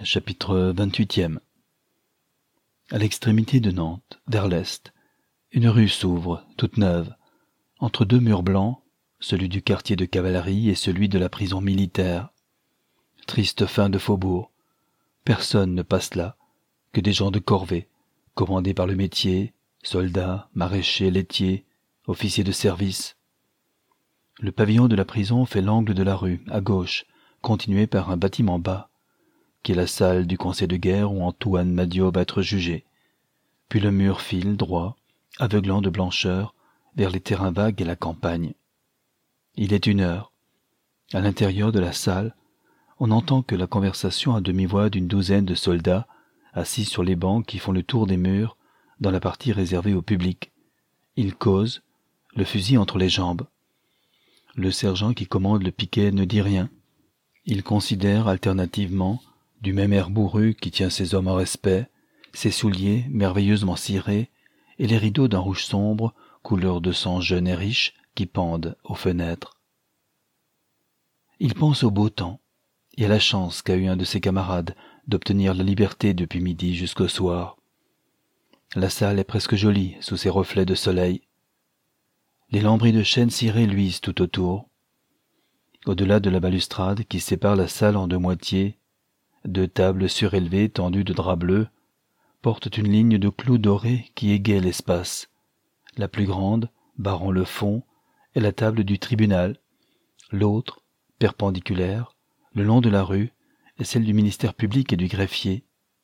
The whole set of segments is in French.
Chapitre 28. À l'extrémité de Nantes, vers l'est, une rue s'ouvre, toute neuve, entre deux murs blancs, celui du quartier de cavalerie et celui de la prison militaire. Triste fin de faubourg. Personne ne passe là, que des gens de corvée, commandés par le métier, soldats, maraîchers, laitiers, officiers de service. Le pavillon de la prison fait l'angle de la rue, à gauche, continué par un bâtiment bas, qui est la salle du conseil de guerre où Antoine Madiot va être jugé. Puis le mur file droit, aveuglant de blancheur, vers les terrains vagues et la campagne. Il est 1 heure. À l'intérieur de la salle, on n'entend que la conversation à demi-voix d'une douzaine de soldats assis sur les bancs qui font le tour des murs dans la partie réservée au public. Ils causent, le fusil entre les jambes. Le sergent qui commande le piquet ne dit rien. Il considère alternativement, du même air bourru qui tient ses hommes en respect, ses souliers merveilleusement cirés et les rideaux d'un rouge sombre, couleur de sang jeune et riche, qui pendent aux fenêtres. Il pense au beau temps et à la chance qu'a eu un de ses camarades d'obtenir la liberté depuis midi jusqu'au soir. La salle est presque jolie sous ses reflets de soleil. Les lambris de chêne ciré luisent tout autour. Au-delà de la balustrade qui sépare la salle en 2 moitiés, 2 tables surélevées tendues de drap bleu portent une ligne de clous dorés qui égaie l'espace. La plus grande, barrant le fond, est la table du tribunal. L'autre, perpendiculaire, le long de la rue, est celle du ministère public et du greffier.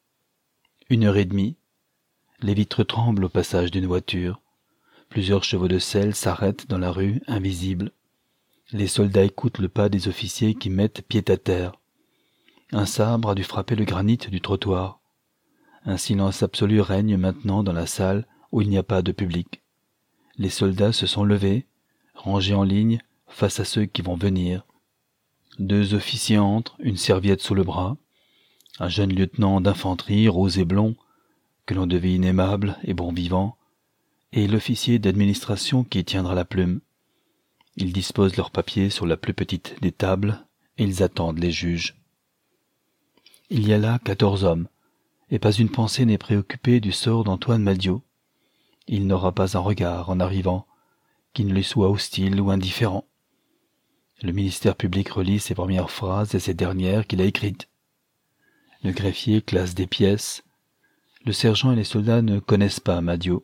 1h30. Les vitres tremblent au passage d'une voiture. Plusieurs chevaux de selle s'arrêtent dans la rue, invisibles. Les soldats écoutent le pas des officiers qui mettent pied à terre. Un sabre a dû frapper le granit du trottoir. Un silence absolu règne maintenant dans la salle où il n'y a pas de public. Les soldats se sont levés, rangés en ligne face à ceux qui vont venir. 2 officiers entrent, une serviette sous le bras. Un jeune lieutenant d'infanterie, rose et blond, que l'on devine aimable et bon vivant, et l'officier d'administration qui tiendra la plume. Ils disposent leurs papiers sur la plus petite des tables et ils attendent les juges. Il y a là 14 hommes, et pas une pensée n'est préoccupée du sort d'Antoine Madiot. Il n'aura pas un regard en arrivant qui ne lui soit hostile ou indifférent. Le ministère public relit ses premières phrases et ses dernières qu'il a écrites. Le greffier classe des pièces. Le sergent et les soldats ne connaissent pas Madiot.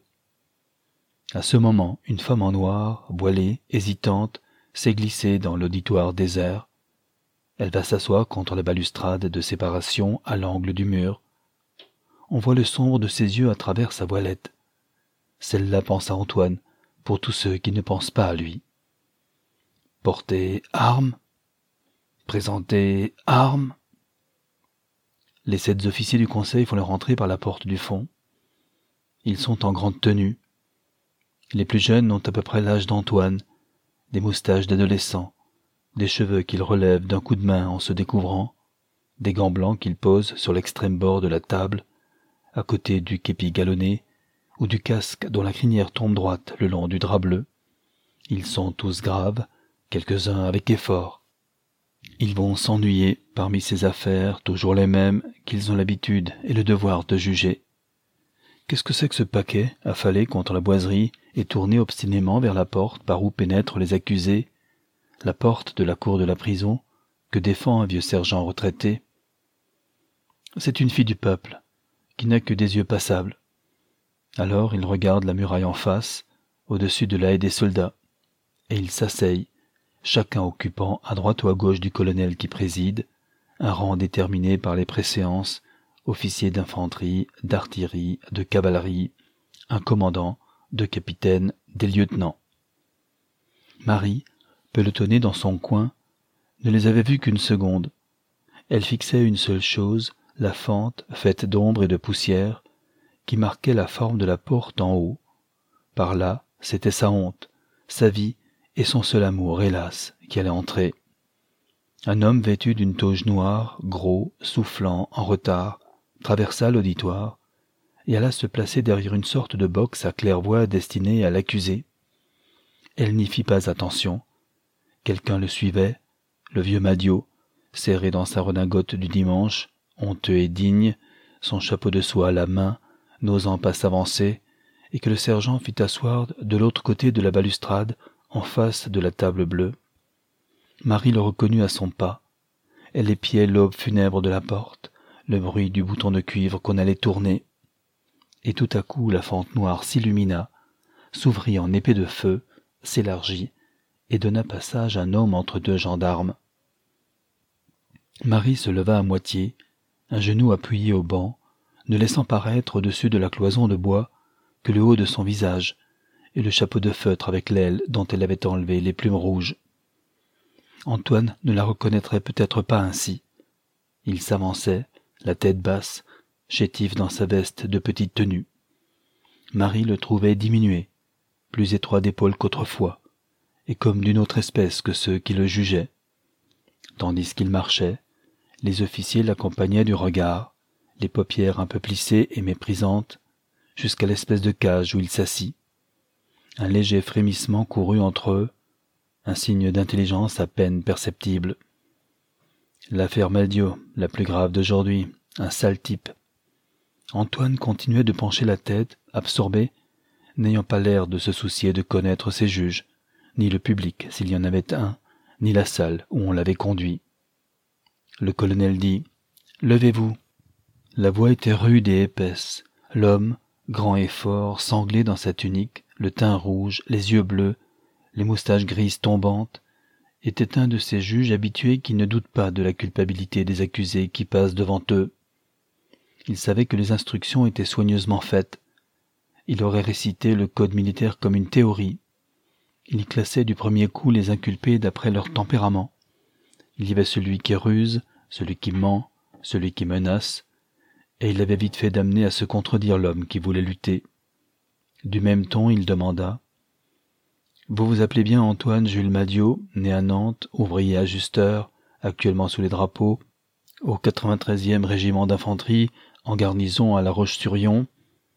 À ce moment, une femme en noir, voilée, hésitante, s'est glissée dans l'auditoire désert. Elle va s'asseoir contre la balustrade de séparation à l'angle du mur. On voit le sombre de ses yeux à travers sa voilette. Celle-là pense à Antoine, pour tous ceux qui ne pensent pas à lui. Porter armes, présenter armes. Les 7 officiers du conseil font leur entrée par la porte du fond. Ils sont en grande tenue. Les plus jeunes ont à peu près l'âge d'Antoine, des moustaches d'adolescents, des cheveux qu'ils relèvent d'un coup de main en se découvrant, des gants blancs qu'ils posent sur l'extrême bord de la table, à côté du képi galonné ou du casque dont la crinière tombe droite le long du drap bleu. Ils sont tous graves, quelques-uns avec effort. Ils vont s'ennuyer parmi ces affaires, toujours les mêmes, qu'ils ont l'habitude et le devoir de juger. Qu'est-ce que c'est que ce paquet, affalé contre la boiserie et tourné obstinément vers la porte par où pénètrent les accusés, la porte de la cour de la prison, que défend un vieux sergent retraité? C'est une fille du peuple, qui n'a que des yeux passables. Alors il regarde la muraille en face, au-dessus de la haie des soldats, et ils s'asseyent, chacun occupant à droite ou à gauche du colonel qui préside, un rang déterminé par les préséances, officiers d'infanterie, d'artillerie, de cavalerie, un commandant, 2 capitaines, des lieutenants. Marie, pelotonnée dans son coin, ne les avait vus qu'1 seconde. Elle fixait une seule chose, la fente, faite d'ombre et de poussière, qui marquait la forme de la porte en haut. Par là, c'était sa honte, sa vie et son seul amour, hélas, qui allait entrer. Un homme vêtu d'une toge noire, gros, soufflant, en retard, traversa l'auditoire et alla se placer derrière une sorte de box à claire-voie destinée à l'accusé. Elle n'y fit pas attention. Quelqu'un le suivait, le vieux Madiot, serré dans sa redingote du dimanche, honteux et digne, son chapeau de soie à la main, n'osant pas s'avancer, et que le sergent fit asseoir de l'autre côté de la balustrade, en face de la table bleue. Marie le reconnut à son pas. Elle épiait l'aube funèbre de la porte, le bruit du bouton de cuivre qu'on allait tourner. Et tout à coup la fente noire s'illumina, s'ouvrit en épée de feu, s'élargit, et donna passage à un homme entre deux gendarmes. Marie se leva à moitié, un genou appuyé au banc, ne laissant paraître au-dessus de la cloison de bois que le haut de son visage et le chapeau de feutre avec l'aile dont elle avait enlevé les plumes rouges. Antoine ne la reconnaîtrait peut-être pas ainsi. Il s'avançait, la tête basse, chétif dans sa veste de petite tenue. Marie le trouvait diminué, plus étroit d'épaules qu'autrefois, et comme d'une autre espèce que ceux qui le jugeaient. Tandis qu'il marchait, les officiers l'accompagnaient du regard, les paupières un peu plissées et méprisantes, jusqu'à l'espèce de cage où il s'assit. Un léger frémissement courut entre eux, un signe d'intelligence à peine perceptible. L'affaire Maldio, la plus grave d'aujourd'hui, un sale type. Antoine continuait de pencher la tête, absorbé, n'ayant pas l'air de se soucier de connaître ses juges, ni le public s'il y en avait un, ni la salle où on l'avait conduit. Le colonel dit « Levez-vous ». La voix était rude et épaisse. L'homme, grand et fort, sanglé dans sa tunique, le teint rouge, les yeux bleus, les moustaches grises tombantes, était un de ces juges habitués qui ne doutent pas de la culpabilité des accusés qui passent devant eux. Il savait que les instructions étaient soigneusement faites. Il aurait récité le code militaire comme une théorie. Il y classait du premier coup les inculpés d'après leur tempérament. Il y avait celui qui ruse, celui qui ment, celui qui menace, et il avait vite fait d'amener à se contredire l'homme qui voulait lutter. Du même ton, il demanda « Vous vous appelez bien Antoine Jules Maldio, né à Nantes, ouvrier ajusteur, actuellement sous les drapeaux, au 93e régiment d'infanterie, en garnison à La Roche-sur-Yon ?»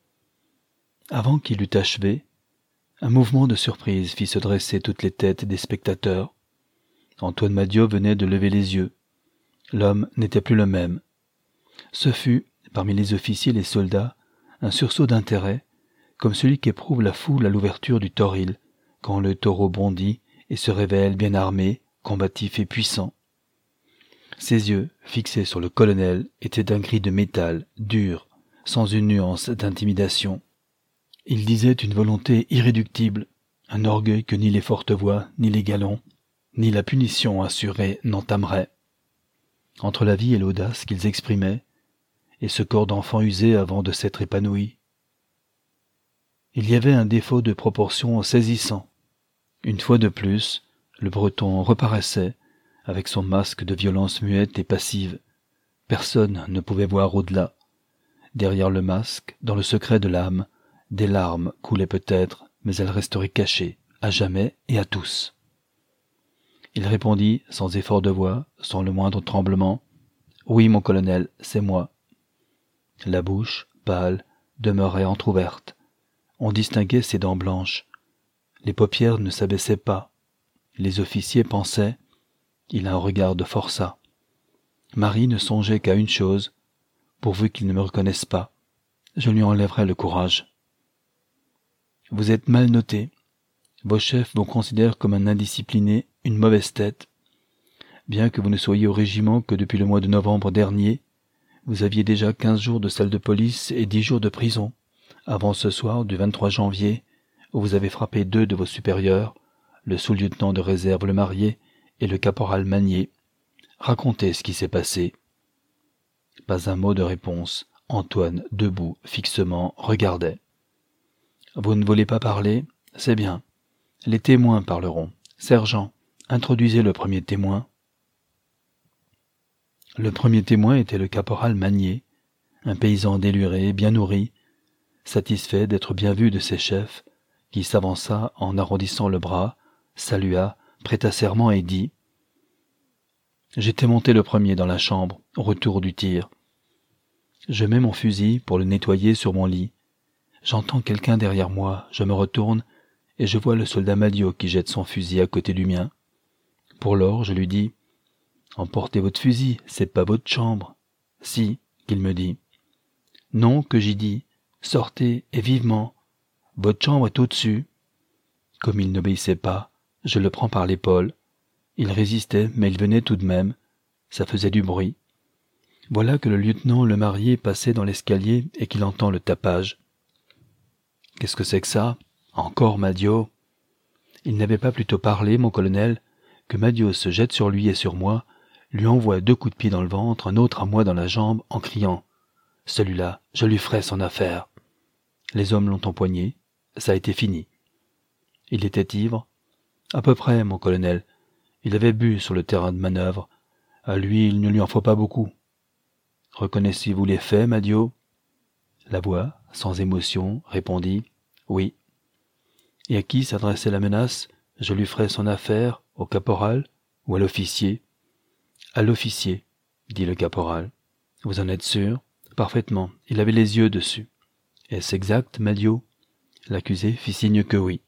Avant qu'il eût achevé, un mouvement de surprise fit se dresser toutes les têtes des spectateurs. Antoine Maldio venait de lever les yeux. L'homme n'était plus le même. Ce fut, parmi les officiers et les soldats, un sursaut d'intérêt, comme celui qu'éprouve la foule à l'ouverture du toril, quand le taureau bondit et se révèle bien armé, combatif et puissant. Ses yeux, fixés sur le colonel, étaient d'un gris de métal, dur, sans une nuance d'intimidation. Il disait une volonté irréductible, un orgueil que ni les fortes voix, ni les galons, ni la punition assurée n'entameraient. Entre la vie et l'audace qu'ils exprimaient, et ce corps d'enfant usé avant de s'être épanoui, il y avait un défaut de proportion saisissant. Une fois de plus, le Breton reparaissait, avec son masque de violence muette et passive. Personne ne pouvait voir au-delà. Derrière le masque, dans le secret de l'âme, des larmes coulaient peut-être, mais elles resteraient cachées, à jamais et à tous. Il répondit, sans effort de voix, sans le moindre tremblement, « Oui, mon colonel, c'est moi. » La bouche, pâle, demeurait entr'ouverte. On distinguait ses dents blanches. Les paupières ne s'abaissaient pas. Les officiers pensaient « Il a un regard de forçat. » Marie ne songeait qu'à une chose, pourvu qu'ils ne me reconnaissent pas. Je lui enlèverai le courage. « Vous êtes mal noté. Vos chefs vous considèrent comme un indiscipliné, une mauvaise tête. Bien que vous ne soyez au régiment que depuis le mois de novembre dernier, vous aviez déjà 15 jours de salle de police et 10 jours de prison, avant ce soir du 23 janvier, où vous avez frappé 2 de vos supérieurs, le sous-lieutenant de réserve Le Marié et le caporal Magnier. Racontez ce qui s'est passé. » Pas un mot de réponse. Antoine, debout, fixement, regardait. « Vous ne voulez pas parler? C'est bien. Les témoins parleront. Sergent, introduisez le premier témoin. » Le premier témoin était le caporal Magnier, un paysan déluré, bien nourri, satisfait d'être bien vu de ses chefs, qui s'avança en arrondissant le bras, salua, prêta serment et dit « J'étais monté le premier dans la chambre, au retour du tir. Je mets mon fusil pour le nettoyer sur mon lit. J'entends quelqu'un derrière moi, je me retourne, et je vois le soldat Maldio qui jette son fusil à côté du mien. Pour lors, je lui dis « Emportez votre fusil, c'est pas votre chambre. » Si, qu'il me dit. Non, que j'y dis. Sortez, et vivement. Votre chambre est au-dessus. Comme il n'obéissait pas, je le prends par l'épaule. Il résistait, mais il venait tout de même. Ça faisait du bruit. Voilà que le lieutenant Lemarié passait dans l'escalier et qu'il entend le tapage. Qu'est-ce que c'est que ça? Encore Madio? Il n'avait pas plutôt parlé, mon colonel, que Madio se jette sur lui et sur moi, lui envoie 2 coups de pied dans le ventre, un autre à moi dans la jambe, en criant « Celui-là, je lui ferai son affaire !» Les hommes l'ont empoigné, ça a été fini. Il était ivre? À peu près, mon colonel. Il avait bu sur le terrain de manœuvre. À lui, il ne lui en faut pas beaucoup. Reconnaissez-vous les faits, Madio? La voix, sans émotion, répondit « Oui ». Et à qui s'adressait la menace? Je lui ferai son affaire, au caporal ou à l'officier? À l'officier, dit le caporal. Vous en êtes sûr? Parfaitement, il avait les yeux dessus. Est-ce exact, Madio? L'accusé fit signe que oui.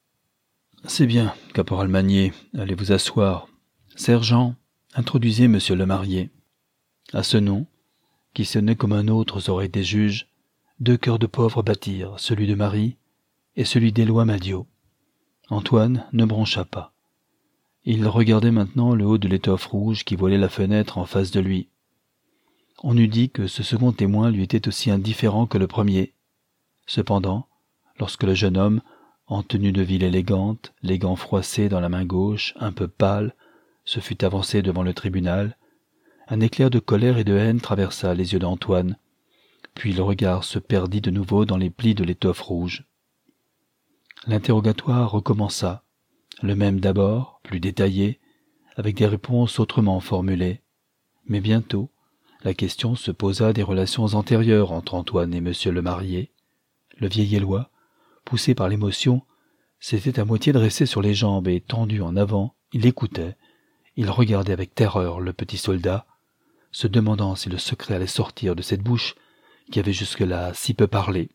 C'est bien, caporal Magnier, allez vous asseoir. Sergent, introduisez monsieur Lemarié. À ce nom, qui sonnait comme un autre aux oreilles des juges, 2 cœurs de pauvre battirent, celui de Marie et celui d'Éloi Madio. Antoine ne broncha pas. Il regardait maintenant le haut de l'étoffe rouge qui voilait la fenêtre en face de lui. On eût dit que ce second témoin lui était aussi indifférent que le premier. Cependant, lorsque le jeune homme, en tenue de ville élégante, les gants froissés dans la main gauche, un peu pâle, se fut avancé devant le tribunal, un éclair de colère et de haine traversa les yeux d'Antoine, puis le regard se perdit de nouveau dans les plis de l'étoffe rouge. L'interrogatoire recommença, le même d'abord, plus détaillé, avec des réponses autrement formulées. Mais bientôt, la question se posa des relations antérieures entre Antoine et monsieur Lemarié. Le vieil Éloi, poussé par l'émotion, s'était à moitié dressé sur les jambes et, tendu en avant, il écoutait. Il regardait avec terreur le petit soldat, se demandant si le secret allait sortir de cette bouche qui avait jusque-là si peu parlé.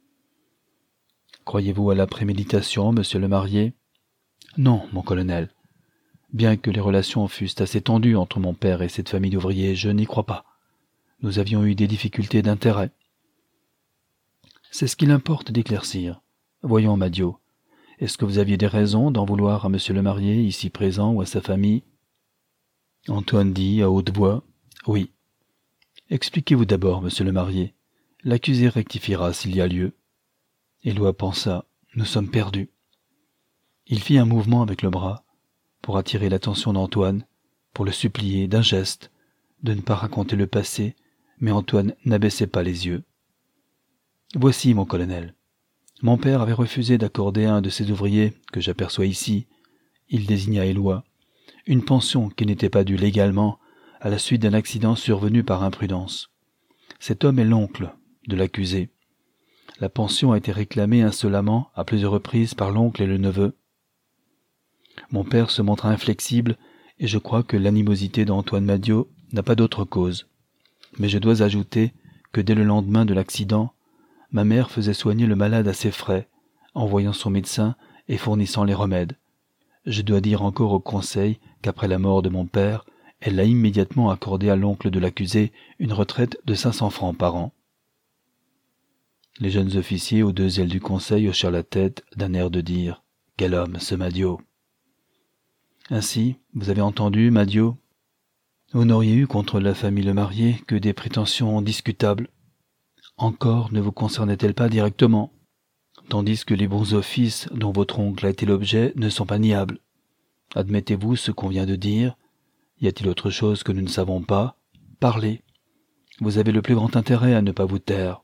« Croyez-vous à la préméditation, monsieur Lemarié ? » ?»« Non, mon colonel. Bien que les relations fussent assez tendues entre mon père et cette famille d'ouvriers, je n'y crois pas. Nous avions eu des difficultés d'intérêt. » »« C'est ce qu'il importe d'éclaircir. Voyons, Madio, est-ce que vous aviez des raisons d'en vouloir à monsieur Lemarié, ici présent, ou à sa famille ?» Antoine dit à haute voix « Oui. » »« Expliquez-vous d'abord, monsieur Lemarié. L'accusé rectifiera s'il y a lieu. » Éloi pensa « Nous sommes perdus. » Il fit un mouvement avec le bras pour attirer l'attention d'Antoine, pour le supplier d'un geste de ne pas raconter le passé, mais Antoine n'abaissait pas les yeux. « Voici, mon colonel. Mon père avait refusé d'accorder à un de ses ouvriers, que j'aperçois ici, il désigna Éloi, une pension qui n'était pas due légalement à la suite d'un accident survenu par imprudence. Cet homme est l'oncle de l'accusé. La pension a été réclamée insolemment à plusieurs reprises par l'oncle et le neveu. Mon père se montra inflexible et je crois que l'animosité d'Antoine Madio n'a pas d'autre cause. Mais je dois ajouter que dès le lendemain de l'accident, ma mère faisait soigner le malade à ses frais, envoyant son médecin et fournissant les remèdes. Je dois dire encore au conseil qu'après la mort de mon père, elle a immédiatement accordé à l'oncle de l'accusé une retraite de 500 francs par an. Les jeunes officiers aux 2 ailes du conseil hochèrent la tête d'un air de dire « Quel homme, ce Madio !» Ainsi, vous avez entendu, Madio? Vous n'auriez eu contre la famille Lemarié que des prétentions discutables. Encore ne vous concernait-elle pas directement, tandis que les bons offices dont votre oncle a été l'objet ne sont pas niables. Admettez-vous ce qu'on vient de dire? Y a-t-il autre chose que nous ne savons pas? Parlez. Vous avez le plus grand intérêt à ne pas vous taire.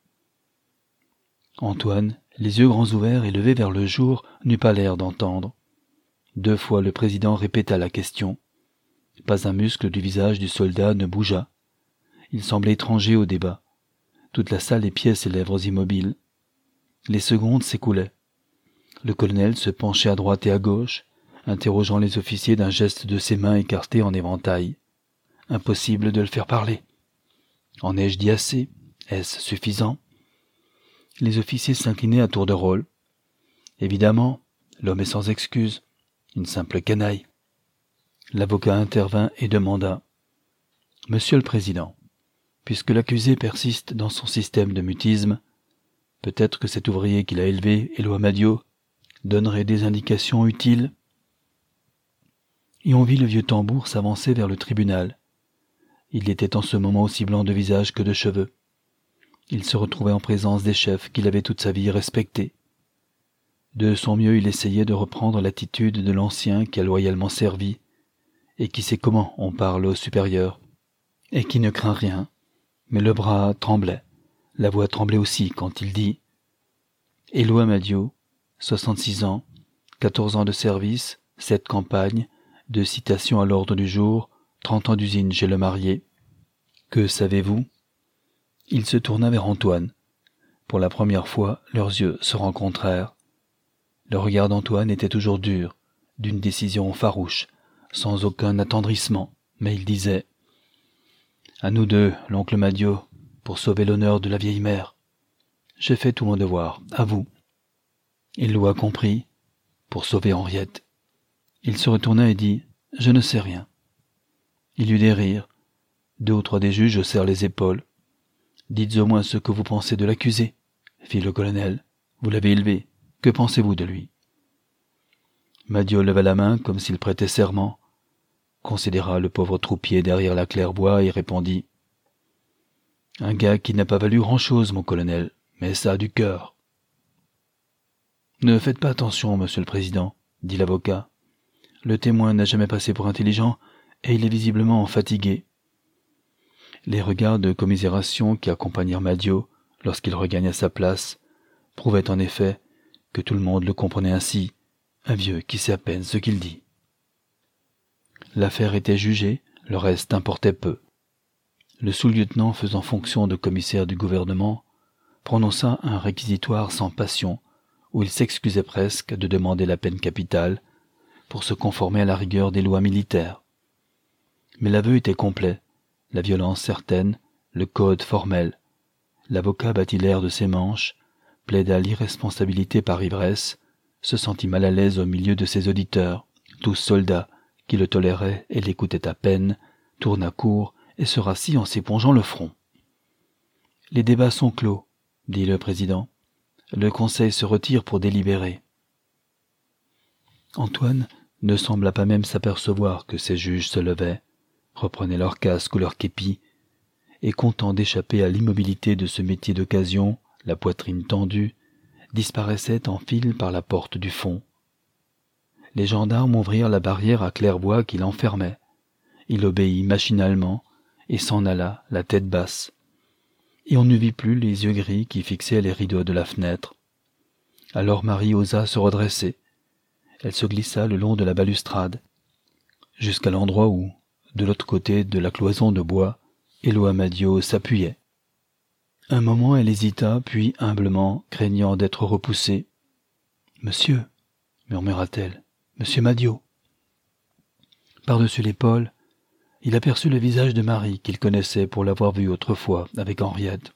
Antoine, les yeux grands ouverts et levés vers le jour, n'eut pas l'air d'entendre. 2 fois le président répéta la question. Pas un muscle du visage du soldat ne bougea. Il semblait étranger au débat. Toute la salle épiait ses lèvres immobiles. Les secondes s'écoulaient. Le colonel se penchait à droite et à gauche, interrogeant les officiers d'un geste de ses mains écartées en éventail. Impossible de le faire parler. En ai-je dit assez? Est-ce suffisant? Les officiers s'inclinaient à tour de rôle. Évidemment, l'homme est sans excuse, une simple canaille. L'avocat intervint et demanda « Monsieur le Président, Puisque l'accusé persiste dans son système de mutisme, peut-être que cet ouvrier qu'il a élevé, Éloi Madiot, donnerait des indications utiles. Et on vit le vieux tambour s'avancer vers le tribunal. Il était en ce moment aussi blanc de visage que de cheveux. Il se retrouvait en présence des chefs qu'il avait toute sa vie respectés. De son mieux, il essayait de reprendre l'attitude de l'ancien qui a loyalement servi, et qui sait comment on parle au supérieur, et qui ne craint rien. Mais le bras tremblait, la voix tremblait aussi quand il dit « Éloi Madiot, 66 ans, 14 ans de service, 7 campagnes, 2 citations à l'ordre du jour, 30 ans d'usine chez le marié. Que savez-vous » Il se tourna vers Antoine. Pour la première fois, leurs yeux se rencontrèrent. Le regard d'Antoine était toujours dur, d'une décision farouche, sans aucun attendrissement, mais il disait « À nous deux, l'oncle Madiot, pour sauver l'honneur de la vieille mère. J'ai fait tout mon devoir, à vous. » Éloi comprit, pour sauver Henriette. Il se retourna et dit « Je ne sais rien. » Il y eut des rires. 2 ou 3 des juges haussèrent les épaules. « Dites au moins ce que vous pensez de l'accusé, » fit le colonel. « Vous l'avez élevé. Que pensez-vous de lui ?» Madiot leva la main comme s'il prêtait serment, considéra le pauvre troupier derrière la claire-voie et répondit « Un gars qui n'a pas valu grand-chose, mon colonel, mais ça a du cœur. » « Ne faites pas attention, monsieur le président, » dit l'avocat. « Le témoin n'a jamais passé pour intelligent et il est visiblement fatigué. » Les regards de commisération qui accompagnèrent Madiot lorsqu'il regagna sa place prouvaient en effet que tout le monde le comprenait ainsi, un vieux qui sait à peine ce qu'il dit. L'affaire était jugée, le reste importait peu. Le sous-lieutenant, faisant fonction de commissaire du gouvernement, prononça un réquisitoire sans passion, où il s'excusait presque de demander la peine capitale pour se conformer à la rigueur des lois militaires. Mais l'aveu était complet, la violence certaine, le code formel. L'avocat battit l'air de ses manches, plaida l'irresponsabilité par ivresse, se sentit mal à l'aise au milieu de ses auditeurs, tous soldats, qui le toléraient et l'écoutaient à peine, tourna court et se rassit en s'épongeant le front. « Les débats sont clos, » dit le président. « Le conseil se retire pour délibérer. » Antoine ne sembla pas même s'apercevoir que ces juges se levaient, reprenaient leur casque ou leur képi, et content d'échapper à l'immobilité de ce métier d'occasion, la poitrine tendue, disparaissaient en file par la porte du fond. Les gendarmes ouvrirent la barrière à claire-voie qui l'enfermait. Il obéit machinalement et s'en alla, la tête basse. Et on ne vit plus les yeux gris qui fixaient les rideaux de la fenêtre. Alors Marie osa se redresser. Elle se glissa le long de la balustrade, jusqu'à l'endroit où, de l'autre côté de la cloison de bois, Éloi Madiot s'appuyait. Un moment elle hésita, puis humblement, craignant d'être repoussée. « Monsieur, » murmura-t-elle, « Monsieur Madiot. » Par-dessus l'épaule, il aperçut le visage de Marie qu'il connaissait pour l'avoir vu autrefois avec Henriette.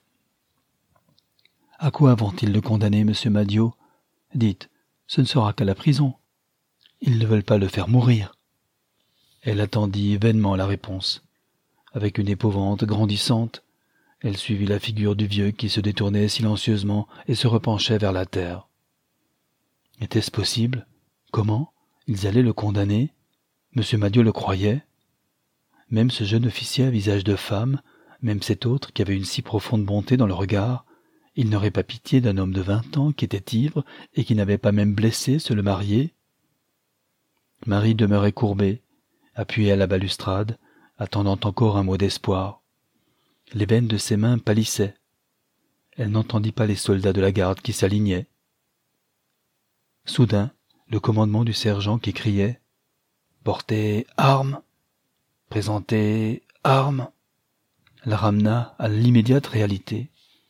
« À quoi vont-ils le condamner, monsieur Madiot ? Dites, ce ne sera qu'à la prison. Ils ne veulent pas le faire mourir. » Elle attendit vainement la réponse. Avec une épouvante grandissante, elle suivit la figure du vieux qui se détournait silencieusement et se repenchait vers la terre. Était-ce possible ? Comment ? Ils allaient le condamner ? Monsieur Madiot le croyait ? Même ce jeune officier à visage de femme, même cet autre qui avait une si profonde bonté dans le regard, il n'aurait pas pitié d'un homme de 20 ans qui était ivre et qui n'avait pas même blessé ce le marié ? Marie demeurait courbée, appuyée à la balustrade, attendant encore un mot d'espoir. Les veines de ses mains pâlissaient. Elle n'entendit pas les soldats de la garde qui s'alignaient. Soudain, le commandement du sergent qui criait « Portez armes ! Présentez armes !» la ramena à l'immédiate réalité.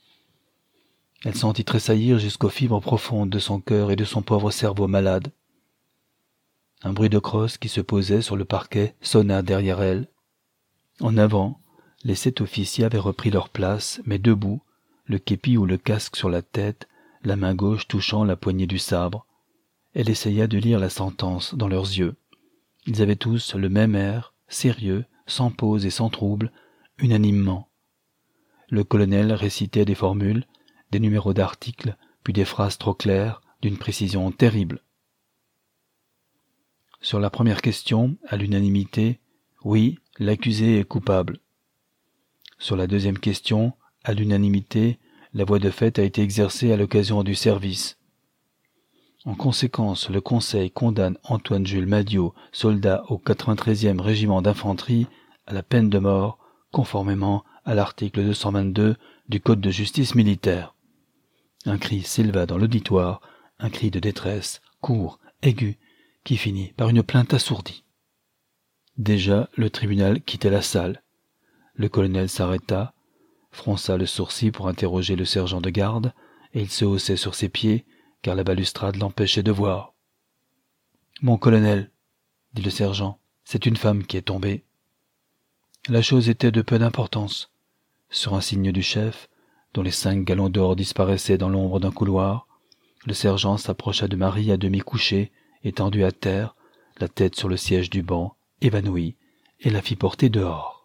Elle sentit tressaillir jusqu'aux fibres profondes de son cœur et de son pauvre cerveau malade. Un bruit de crosse qui se posait sur le parquet sonna derrière elle. En avant, les 7 officiers avaient repris leur place, mais debout, le képi ou le casque sur la tête, la main gauche touchant la poignée du sabre. Elle essaya de lire la sentence dans leurs yeux. Ils avaient tous le même air, sérieux, sans pause et sans trouble, unanimement. Le colonel récitait des formules, des numéros d'articles, puis des phrases trop claires, d'une précision terrible. Sur la première question, à l'unanimité, oui, l'accusé est coupable. Sur la deuxième question, à l'unanimité, la voie de fait a été exercée à l'occasion du service. En conséquence, le Conseil condamne Antoine-Jules Madiot, soldat au 93e régiment d'infanterie, à la peine de mort, conformément à l'article 222 du Code de justice militaire. Un cri s'éleva dans l'auditoire, un cri de détresse, court, aigu, qui finit par une plainte assourdie. Déjà, le tribunal quittait la salle. Le colonel s'arrêta, fronça le sourcil pour interroger le sergent de garde, et il se haussait sur ses pieds, car la balustrade l'empêchait de voir. « Mon colonel, dit le sergent, c'est une femme qui est tombée. » La chose était de peu d'importance. Sur un signe du chef, dont les 5 gallons d'or disparaissaient dans l'ombre d'un couloir, le sergent s'approcha de Marie à demi couchée, étendue à terre, la tête sur le siège du banc, évanouie, et la fit porter dehors.